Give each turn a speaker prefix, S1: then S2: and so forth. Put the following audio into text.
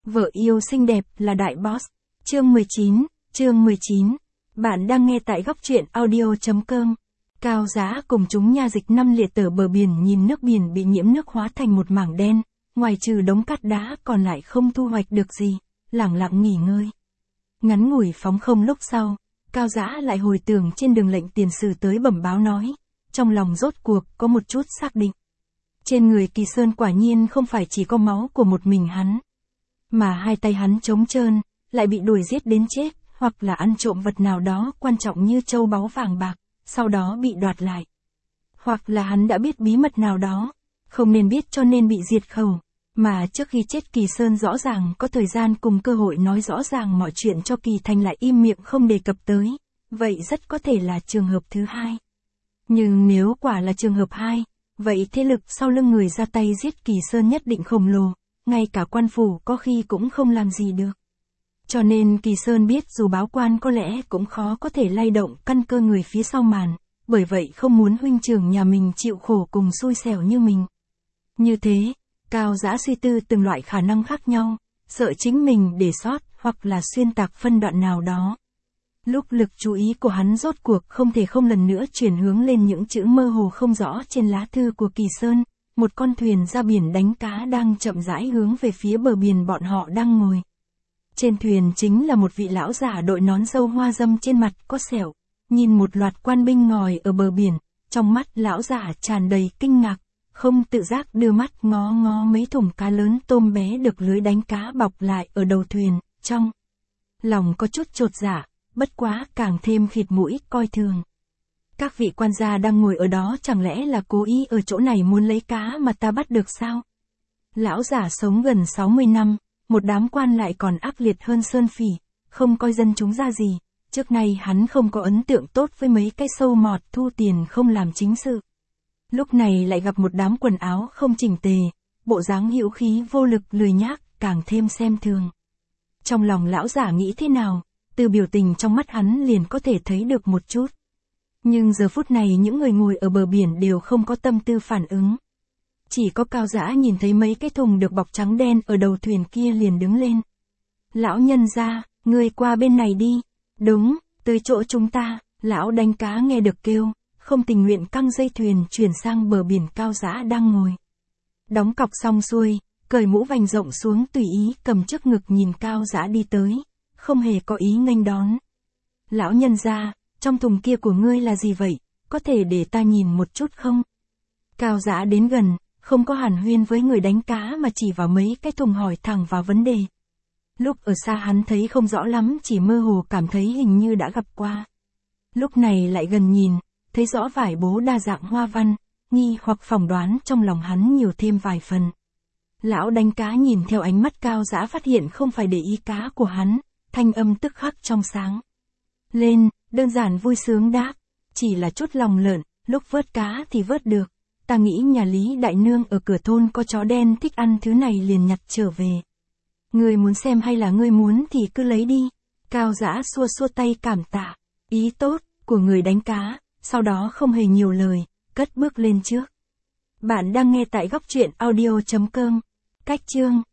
S1: Vợ yêu xinh đẹp là đại boss. Chương 19. Bạn đang nghe tại góc truyện audio.com. Cao Dã cùng chúng nha dịch năm liệt tở bờ biển nhìn nước biển bị nhiễm nước hóa thành một mảng đen, ngoài trừ đống cát đá còn lại không thu hoạch được gì, lẳng lặng nghỉ ngơi. Ngắn ngủi phóng không lúc sau, Cao Dã lại hồi tưởng trên đường lệnh tiền sử tới bẩm báo nói, trong lòng rốt cuộc có một chút xác định. Trên người Kỳ Sơn quả nhiên không phải chỉ có máu của một mình hắn, mà hai tay hắn trống trơn, lại bị đuổi giết đến chết, hoặc là ăn trộm vật nào đó quan trọng như châu báu vàng bạc, sau đó bị đoạt lại. Hoặc là hắn đã biết bí mật nào đó, không nên biết cho nên bị diệt khẩu, mà trước khi chết Kỳ Sơn rõ ràng có thời gian cùng cơ hội nói rõ ràng mọi chuyện cho Kỳ Thành lại im miệng không đề cập tới, vậy rất có thể là trường hợp thứ hai. Nhưng nếu quả là trường hợp 2, vậy thế lực sau lưng người ra tay giết Kỳ Sơn nhất định khổng lồ, ngay cả quan phủ có khi cũng không làm gì được. Cho nên Kỳ Sơn biết dù báo quan có lẽ cũng khó có thể lay động căn cơ người phía sau màn, bởi vậy không muốn huynh trưởng nhà mình chịu khổ cùng xui xẻo như mình. Như thế, Cao Dã suy tư từng loại khả năng khác nhau, sợ chính mình để sót hoặc là xuyên tạc phân đoạn nào đó. Lúc lực chú ý của hắn rốt cuộc không thể không lần nữa chuyển hướng lên những chữ mơ hồ không rõ trên lá thư của Kỳ Sơn, một con thuyền ra biển đánh cá đang chậm rãi hướng về phía bờ biển bọn họ đang ngồi. Trên thuyền chính là một vị lão giả đội nón râu hoa râm trên mặt có sẹo, nhìn một loạt quan binh ngồi ở bờ biển, trong mắt lão giả tràn đầy kinh ngạc, không tự giác đưa mắt ngó ngó mấy thùng cá lớn tôm bé được lưới đánh cá bọc lại ở đầu thuyền, trong lòng có chút chột dạ, bất quá càng thêm khịt mũi coi thường. Các vị quan gia đang ngồi ở đó chẳng lẽ là cố ý ở chỗ này muốn lấy cá mà ta bắt được sao? Lão giả sống gần 60 năm, một đám quan lại còn ác liệt hơn sơn phỉ, không coi dân chúng ra gì, trước nay hắn không có ấn tượng tốt với mấy cái sâu mọt thu tiền không làm chính sự. Lúc này lại gặp một đám quần áo không chỉnh tề, bộ dáng hữu khí vô lực lười nhác, càng thêm xem thường. Trong lòng lão giả nghĩ thế nào, từ biểu tình trong mắt hắn liền có thể thấy được một chút. Nhưng giờ phút này những người ngồi ở bờ biển đều không có tâm tư phản ứng. Chỉ có Cao Dã nhìn thấy mấy cái thùng được bọc trắng đen ở đầu thuyền kia liền đứng lên. Lão nhân gia, ngươi qua bên này đi. Đúng, tới chỗ chúng ta. Lão đánh cá nghe được kêu, không tình nguyện căng dây thuyền chuyển sang bờ biển Cao Dã đang ngồi. Đóng cọc xong xuôi, cởi mũ vành rộng xuống tùy ý cầm trước ngực nhìn Cao Dã đi tới, không hề có ý nghênh đón. Lão nhân gia, trong thùng kia của ngươi là gì vậy, có thể để ta nhìn một chút không? Cao Dã đến gần, không có hàn huyên với người đánh cá mà chỉ vào mấy cái thùng hỏi thẳng vào vấn đề. Lúc ở xa hắn thấy không rõ lắm, chỉ mơ hồ cảm thấy hình như đã gặp qua. Lúc này lại gần nhìn, thấy rõ vải bố đa dạng hoa văn, nghi hoặc phỏng đoán trong lòng hắn nhiều thêm vài phần. Lão đánh cá nhìn theo ánh mắt Cao Dã phát hiện không phải để ý cá của hắn, thanh âm tức khắc trong sáng. Lên, đơn giản vui sướng đáp, chỉ là chút lòng lợn, lúc vớt cá thì vớt được. Ta nghĩ nhà Lý Đại Nương ở cửa thôn có chó đen thích ăn thứ này liền nhặt trở về. Ngươi muốn xem hay là ngươi muốn thì cứ lấy đi. Cao Dã xua xua tay cảm tạ, ý tốt của người đánh cá, sau đó không hề nhiều lời, cất bước lên trước. Bạn đang nghe tại góc truyện audio.com. Cách chương